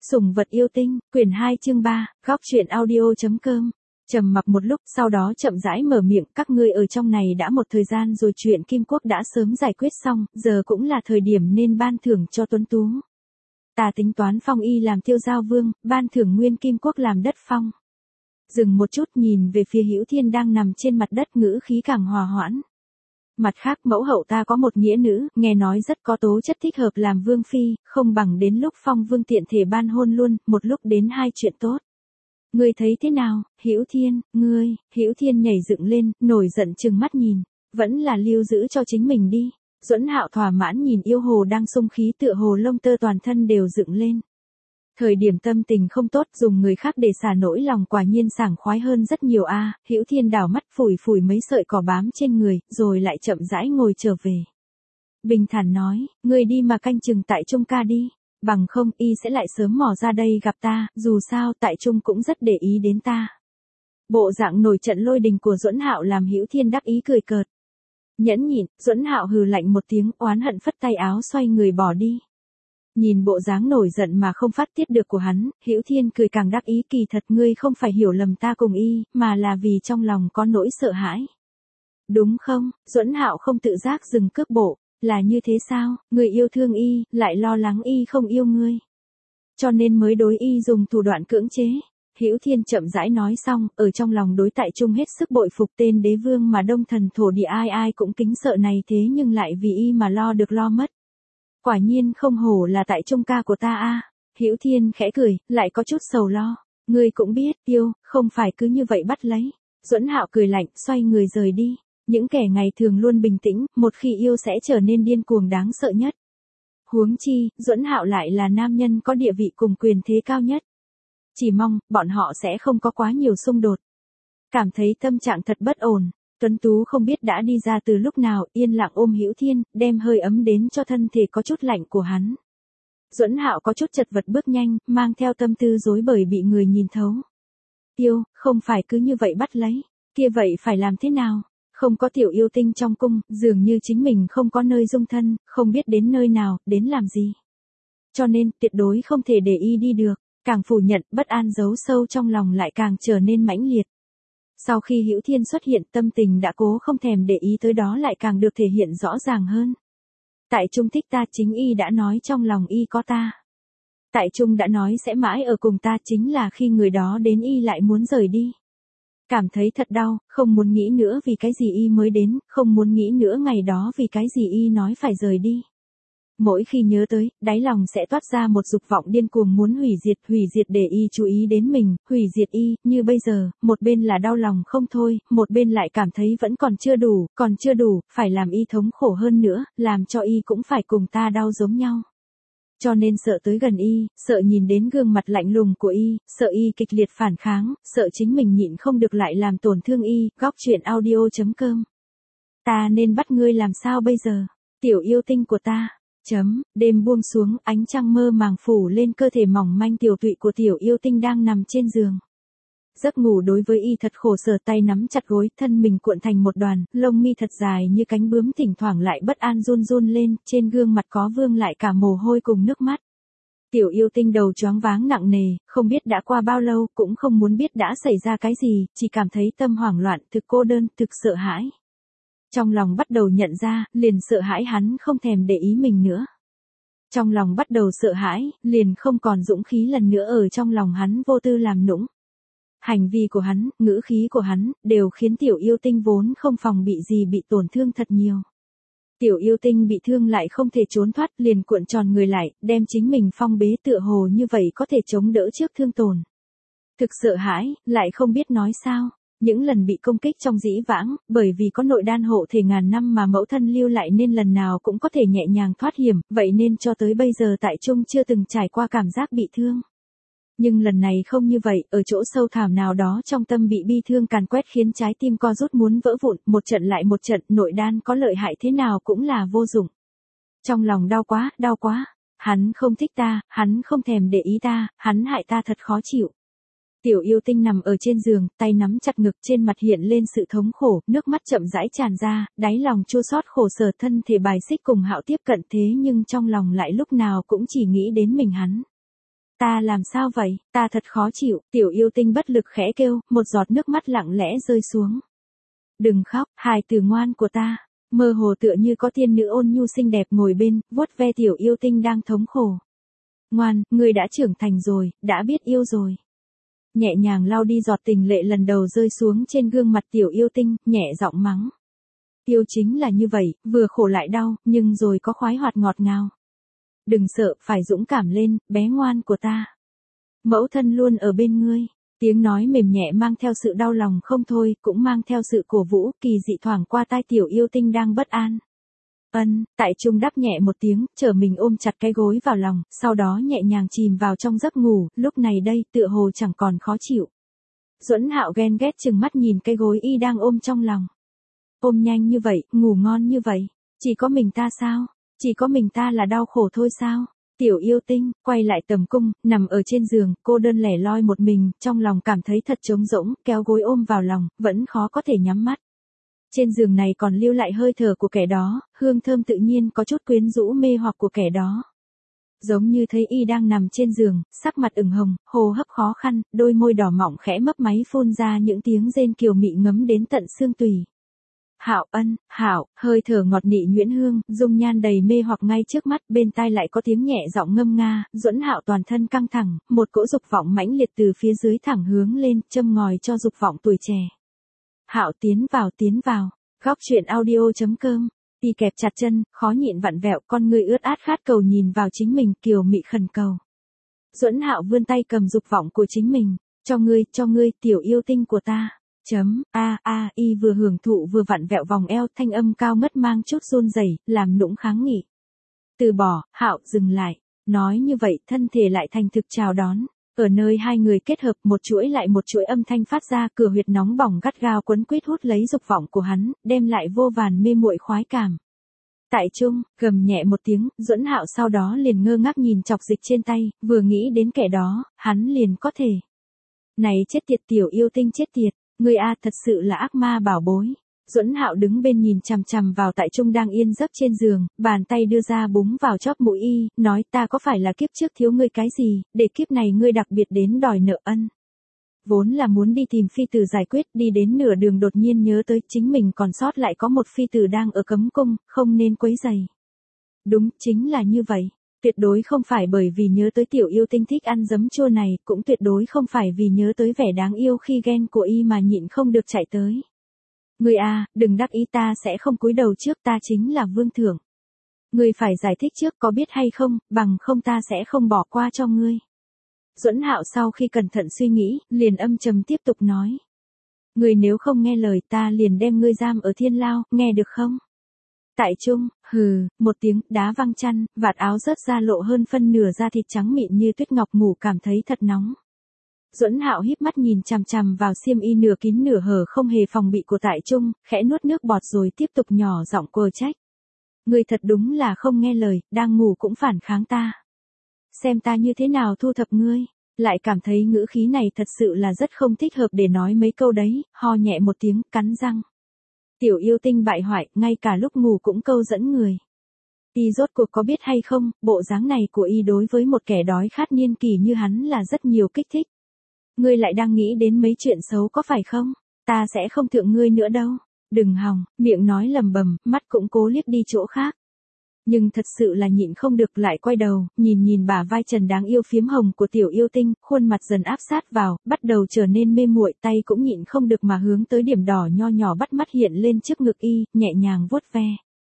Sủng vật yêu tinh, quyển 2 chương 3, góc truyện audio.com. Trầm mặc một lúc, sau đó chậm rãi mở miệng, các ngươi ở trong này đã một thời gian rồi, chuyện Kim Quốc đã sớm giải quyết xong, giờ cũng là thời điểm nên ban thưởng cho Tuấn Tú. Ta tính toán phong y làm Tiêu Giao Vương, ban thưởng Nguyên Kim Quốc làm đất phong. Dừng một chút, nhìn về phía Hữu Thiên đang nằm trên mặt đất, ngữ khí càng hòa hoãn. Mặt khác, mẫu hậu ta có một nghĩa nữ, nghe nói rất có tố chất thích hợp làm vương phi, không bằng đến lúc phong vương tiện thể ban hôn luôn, một lúc đến hai chuyện tốt. Ngươi thấy thế nào, Hữu Thiên, ngươi? Hữu Thiên nhảy dựng lên, nổi giận trừng mắt nhìn, vẫn là lưu giữ cho chính mình đi. Duẫn Hạo thỏa mãn nhìn yêu hồ đang xung khí, tựa hồ lông tơ toàn thân đều dựng lên. Thời điểm tâm tình không tốt, dùng người khác để xả nỗi lòng quả nhiên sảng khoái hơn rất nhiều a. Hữu Thiên đảo mắt phủi phủi mấy sợi cỏ bám trên người, rồi lại chậm rãi ngồi trở về. Bình thản nói, ngươi đi mà canh chừng tại Trung ca đi, bằng không y sẽ lại sớm mò ra đây gặp ta, dù sao tại Trung cũng rất để ý đến ta. Bộ dạng nổi trận lôi đình của Duẫn Hạo làm Hữu Thiên đắc ý cười cợt. Nhẫn nhịn, Duẫn Hạo hừ lạnh một tiếng, oán hận phất tay áo xoay người bỏ đi. Nhìn bộ dáng nổi giận mà không phát tiết được của hắn, Hữu Thiên cười càng đắc ý, kỳ thật ngươi không phải hiểu lầm ta cùng y, mà là vì trong lòng có nỗi sợ hãi. Đúng không? Duẫn Hạo không tự giác dừng cước bộ, là như thế sao? Ngươi yêu thương y, lại lo lắng y không yêu ngươi, cho nên mới đối y dùng thủ đoạn cưỡng chế. Hữu Thiên chậm rãi nói xong, ở trong lòng đối tại Trung hết sức bội phục, tên đế vương mà đông thần thổ địa ai ai cũng kính sợ này, thế nhưng lại vì y mà lo được lo mất. Quả nhiên không hổ là tại Trung ca của ta a. Hữu Thiên khẽ cười, lại có chút sầu lo. Ngươi cũng biết, yêu, không phải cứ như vậy bắt lấy. Duẫn Hạo cười lạnh, xoay người rời đi. Những kẻ ngày thường luôn bình tĩnh, một khi yêu sẽ trở nên điên cuồng đáng sợ nhất. Huống chi, Duẫn Hạo lại là nam nhân có địa vị cùng quyền thế cao nhất. Chỉ mong, bọn họ sẽ không có quá nhiều xung đột. Cảm thấy tâm trạng thật bất ổn. Tuấn Tú không biết đã đi ra từ lúc nào, yên lặng ôm Hữu Thiên, đem hơi ấm đến cho thân thể có chút lạnh của hắn. Duẫn Hạo có chút chật vật bước nhanh, mang theo tâm tư rối bời bị người nhìn thấu. Yêu, không phải cứ như vậy bắt lấy, kia vậy phải làm thế nào? Không có tiểu yêu tinh trong cung, dường như chính mình không có nơi dung thân, không biết đến nơi nào, đến làm gì. Cho nên, tuyệt đối không thể để y đi được, càng phủ nhận, bất an giấu sâu trong lòng lại càng trở nên mãnh liệt. Sau khi Hữu Thiên xuất hiện, tâm tình đã cố không thèm để ý tới đó lại càng được thể hiện rõ ràng hơn. Tại Trung thích ta, chính y đã nói trong lòng y có ta. Tại Trung đã nói sẽ mãi ở cùng ta, chính là khi người đó đến y lại muốn rời đi. Cảm thấy thật đau, không muốn nghĩ nữa vì cái gì y mới đến, không muốn nghĩ nữa ngày đó vì cái gì y nói phải rời đi. Mỗi khi nhớ tới, đáy lòng sẽ toát ra một dục vọng điên cuồng muốn hủy diệt để y chú ý đến mình, hủy diệt y, như bây giờ, một bên là đau lòng không thôi, một bên lại cảm thấy vẫn còn chưa đủ, phải làm y thống khổ hơn nữa, làm cho y cũng phải cùng ta đau giống nhau. Cho nên sợ tới gần y, sợ nhìn đến gương mặt lạnh lùng của y, sợ y kịch liệt phản kháng, sợ chính mình nhịn không được lại làm tổn thương y, góc truyện audio.com. Ta nên bắt ngươi làm sao bây giờ, tiểu yêu tinh của ta. Đêm buông xuống, ánh trăng mơ màng phủ lên cơ thể mỏng manh tiểu tụy của tiểu yêu tinh đang nằm trên giường. Giấc ngủ đối với y thật khổ sở, tay nắm chặt gối, thân mình cuộn thành một đoàn, lông mi thật dài như cánh bướm thỉnh thoảng lại bất an run run lên, trên gương mặt có vương lại cả mồ hôi cùng nước mắt. Tiểu yêu tinh đầu choáng váng nặng nề, không biết đã qua bao lâu, cũng không muốn biết đã xảy ra cái gì, chỉ cảm thấy tâm hoảng loạn, thực cô đơn, thực sợ hãi. Trong lòng bắt đầu nhận ra, liền sợ hãi hắn không thèm để ý mình nữa. Trong lòng bắt đầu sợ hãi, liền không còn dũng khí lần nữa ở trong lòng hắn vô tư làm nũng. Hành vi của hắn, ngữ khí của hắn, đều khiến tiểu yêu tinh vốn không phòng bị gì bị tổn thương thật nhiều. Tiểu yêu tinh bị thương lại không thể trốn thoát, liền cuộn tròn người lại, đem chính mình phong bế, tựa hồ như vậy có thể chống đỡ trước thương tổn. Thực sợ hãi, lại không biết nói sao. Những lần bị công kích trong dĩ vãng, bởi vì có nội đan hộ thể ngàn năm mà mẫu thân lưu lại nên lần nào cũng có thể nhẹ nhàng thoát hiểm, vậy nên cho tới bây giờ tại Trung chưa từng trải qua cảm giác bị thương. Nhưng lần này không như vậy, ở chỗ sâu thẳm nào đó trong tâm bị bi thương càn quét khiến trái tim co rút muốn vỡ vụn, một trận lại một trận, nội đan có lợi hại thế nào cũng là vô dụng. Trong lòng đau quá, hắn không thích ta, hắn không thèm để ý ta, hắn hại ta thật khó chịu. Tiểu yêu tinh nằm ở trên giường, tay nắm chặt ngực, trên mặt hiện lên sự thống khổ, nước mắt chậm rãi tràn ra, đáy lòng chua xót khổ sở, thân thể bài xích cùng Hạo tiếp cận, thế nhưng trong lòng lại lúc nào cũng chỉ nghĩ đến mình hắn. Ta làm sao vậy, ta thật khó chịu, tiểu yêu tinh bất lực khẽ kêu, một giọt nước mắt lặng lẽ rơi xuống. Đừng khóc, hài tử ngoan của ta. Mơ hồ tựa như có tiên nữ ôn nhu xinh đẹp ngồi bên, vuốt ve tiểu yêu tinh đang thống khổ. Ngoan, ngươi đã trưởng thành rồi, đã biết yêu rồi. Nhẹ nhàng lau đi giọt tình lệ lần đầu rơi xuống trên gương mặt tiểu yêu tinh, nhẹ giọng mắng. Yêu chính là như vậy, vừa khổ lại đau, nhưng rồi có khoái hoạt ngọt ngào. Đừng sợ, phải dũng cảm lên, bé ngoan của ta. Mẫu thân luôn ở bên ngươi. Tiếng nói mềm nhẹ mang theo sự đau lòng không thôi, cũng mang theo sự cổ vũ, kỳ dị thoảng qua tai tiểu yêu tinh đang bất an. Tại Trung đáp nhẹ một tiếng, trở mình ôm chặt cái gối vào lòng, sau đó nhẹ nhàng chìm vào trong giấc ngủ, lúc này đây tựa hồ chẳng còn khó chịu. Duẫn Hạo ghen ghét chừng mắt nhìn cái gối y đang ôm trong lòng. Ôm nhanh như vậy, ngủ ngon như vậy, chỉ có mình ta sao? Chỉ có mình ta là đau khổ thôi sao? Tiểu yêu tinh, quay lại tầm cung, nằm ở trên giường, cô đơn lẻ loi một mình, trong lòng cảm thấy thật trống rỗng, kéo gối ôm vào lòng, vẫn khó có thể nhắm mắt. Trên giường này còn lưu lại hơi thở của kẻ đó, hương thơm tự nhiên có chút quyến rũ mê hoặc của kẻ đó. Giống như thấy y đang nằm trên giường, sắc mặt ửng hồng, hô hấp khó khăn, đôi môi đỏ mọng khẽ mấp máy phun ra những tiếng rên kiều mị ngấm đến tận xương tủy. Hạo, hơi thở ngọt nị nhuyễn hương, dung nhan đầy mê hoặc ngay trước mắt, bên tai lại có tiếng nhẹ giọng ngâm nga, Duẫn Hạo toàn thân căng thẳng, một cỗ dục vọng mãnh liệt từ phía dưới thẳng hướng lên, châm ngòi cho dục vọng tuổi trẻ. Hạo tiến vào, góc truyện audio.com. Y kẹp chặt chân, khó nhịn vặn vẹo, con người ướt át khát cầu nhìn vào chính mình, kiều mị khẩn cầu. Duẫn Hạo vươn tay cầm dục vọng của chính mình, cho ngươi, tiểu yêu tinh của ta. Y vừa hưởng thụ vừa vặn vẹo vòng eo, thanh âm cao ngất mang chút run rẩy, làm nũng kháng nghị. Từ bỏ, Hạo, dừng lại. Nói như vậy, thân thể lại thành thực chào đón. Ở nơi hai người kết hợp, một chuỗi lại một chuỗi âm thanh phát ra, cửa huyệt nóng bỏng gắt gao quấn quýt hút lấy dục vọng của hắn, đem lại vô vàn mê muội khoái cảm. Tại Trung, gầm nhẹ một tiếng, Duẫn Hạo sau đó liền ngơ ngác nhìn chọc dịch trên tay, vừa nghĩ đến kẻ đó, hắn liền có thể. Này chết tiệt, tiểu yêu tinh chết tiệt, ngươi a thật sự là ác ma bảo bối. Duẫn Hạo đứng bên nhìn chằm chằm vào Tại Trung đang yên giấc trên giường, bàn tay đưa ra búng vào chóp mũi y, nói ta có phải là kiếp trước thiếu ngươi cái gì, để kiếp này ngươi đặc biệt đến đòi nợ ân. Vốn là muốn đi tìm phi tử giải quyết, đi đến nửa đường đột nhiên nhớ tới chính mình còn sót lại có một phi tử đang ở cấm cung, không nên quấy rầy. Đúng, chính là như vậy. Tuyệt đối không phải bởi vì nhớ tới tiểu yêu tinh thích ăn giấm chua này, cũng tuyệt đối không phải vì nhớ tới vẻ đáng yêu khi ghen của y mà nhịn không được chạy tới. Ngươi a, đừng đắc ý, ta sẽ không cúi đầu trước, ta chính là vương thượng. Ngươi phải giải thích trước có biết hay không, bằng không ta sẽ không bỏ qua cho ngươi. Duẫn Hạo sau khi cẩn thận suy nghĩ, liền âm trầm tiếp tục nói. Ngươi nếu không nghe lời ta liền đem ngươi giam ở thiên lao, nghe được không? Tại Trung, hừ, một tiếng, đá văng chăn, vạt áo rớt ra lộ hơn phân nửa da thịt trắng mịn như tuyết ngọc, ngủ cảm thấy thật nóng. Duẫn Hạo híp mắt nhìn chằm chằm vào xiêm y nửa kín nửa hở không hề phòng bị của Tại Trung, khẽ nuốt nước bọt rồi tiếp tục nhỏ giọng quờ trách. Ngươi thật đúng là không nghe lời, đang ngủ cũng phản kháng ta. Xem ta như thế nào thu thập ngươi. Lại cảm thấy ngữ khí này thật sự là rất không thích hợp để nói mấy câu đấy, ho nhẹ một tiếng, cắn răng. Tiểu yêu tinh bại hoại, ngay cả lúc ngủ cũng câu dẫn người. Y rốt cuộc có biết hay không, bộ dáng này của y đối với một kẻ đói khát niên kỷ như hắn là rất nhiều kích thích. Ngươi lại đang nghĩ đến mấy chuyện xấu có phải không? Ta sẽ không thượng ngươi nữa đâu. Đừng hòng, miệng nói lầm bầm, mắt cũng cố liếc đi chỗ khác. Nhưng thật sự là nhịn không được, lại quay đầu, nhìn bả vai trần đáng yêu phiếm hồng của tiểu yêu tinh, khuôn mặt dần áp sát vào, bắt đầu trở nên mê muội, tay cũng nhịn không được mà hướng tới điểm đỏ nho nhỏ bắt mắt hiện lên trước ngực y, nhẹ nhàng vuốt ve.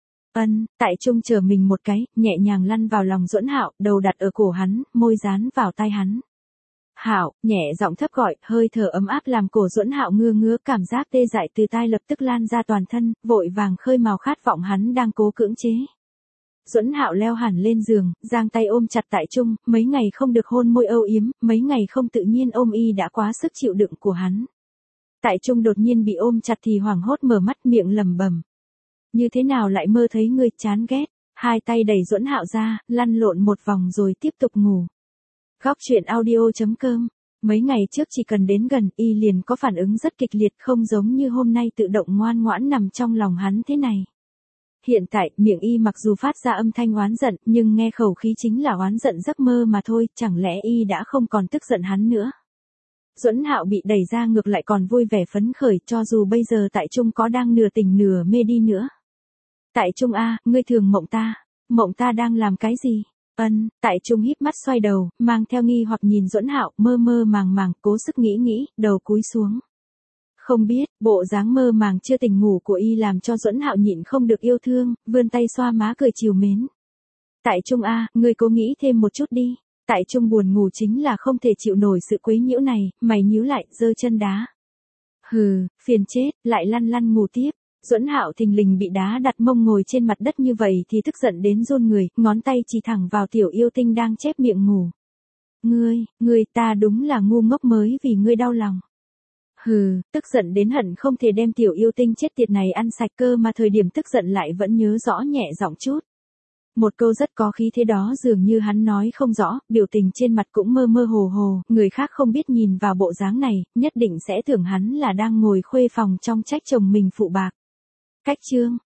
Tại Trung chờ mình một cái, nhẹ nhàng lăn vào lòng Duẫn Hạo, đầu đặt ở cổ hắn, môi dán vào tai hắn. Hạo, nhẹ giọng thấp gọi, hơi thở ấm áp làm cổ Duẫn Hạo ngứa, cảm giác tê dại từ tai lập tức lan ra toàn thân, vội vàng khơi mào khát vọng hắn đang cố cưỡng chế. Duẫn Hạo leo hẳn lên giường, giang tay ôm chặt Tại Trung, mấy ngày không được hôn môi âu yếm, mấy ngày không tự nhiên ôm y đã quá sức chịu đựng của hắn. Tại Trung đột nhiên bị ôm chặt thì hoảng hốt mở mắt, miệng lẩm bẩm. Như thế nào lại mơ thấy ngươi, chán ghét. Hai tay đẩy Duẫn Hạo ra, lăn lộn một vòng rồi tiếp tục ngủ. Góc truyện audio.com. Mấy ngày trước chỉ cần đến gần, y liền có phản ứng rất kịch liệt, không giống như hôm nay tự động ngoan ngoãn nằm trong lòng hắn thế này. Hiện tại, miệng y mặc dù phát ra âm thanh oán giận, nhưng nghe khẩu khí chính là oán giận giấc mơ mà thôi, chẳng lẽ y đã không còn tức giận hắn nữa. Duẫn Hạo bị đẩy ra ngược lại còn vui vẻ phấn khởi, cho dù bây giờ tại Trung có đang nửa tỉnh nửa mê đi nữa. Tại Trung a, ngươi thường mộng ta đang làm cái gì? Tại Trung híp mắt xoay đầu, mang theo nghi hoặc nhìn Duẫn Hạo, mơ mơ màng màng, cố sức nghĩ, đầu cúi xuống. Không biết, bộ dáng mơ màng chưa tỉnh ngủ của y làm cho Duẫn Hạo nhịn không được yêu thương, vươn tay xoa má cười trìu mến. Tại Trung a, ngươi cố nghĩ thêm một chút đi. Tại Trung buồn ngủ chính là không thể chịu nổi sự quấy nhiễu này, mày nhíu lại, giơ chân đá. Hừ, phiền chết, lại lăn ngủ tiếp. Duẫn Hạo thình lình bị đá đặt mông ngồi trên mặt đất như vậy thì tức giận đến run người, ngón tay chỉ thẳng vào tiểu yêu tinh đang chép miệng ngủ. Ngươi ta đúng là ngu ngốc mới vì ngươi đau lòng. Hừ, tức giận đến hận không thể đem tiểu yêu tinh chết tiệt này ăn sạch cơ mà thời điểm tức giận lại vẫn nhớ rõ nhẹ giọng chút. Một câu rất có khí thế đó dường như hắn nói không rõ, biểu tình trên mặt cũng mơ mơ hồ, người khác không biết nhìn vào bộ dáng này, nhất định sẽ tưởng hắn là đang ngồi khuê phòng trong trách chồng mình phụ bạc. Cách chương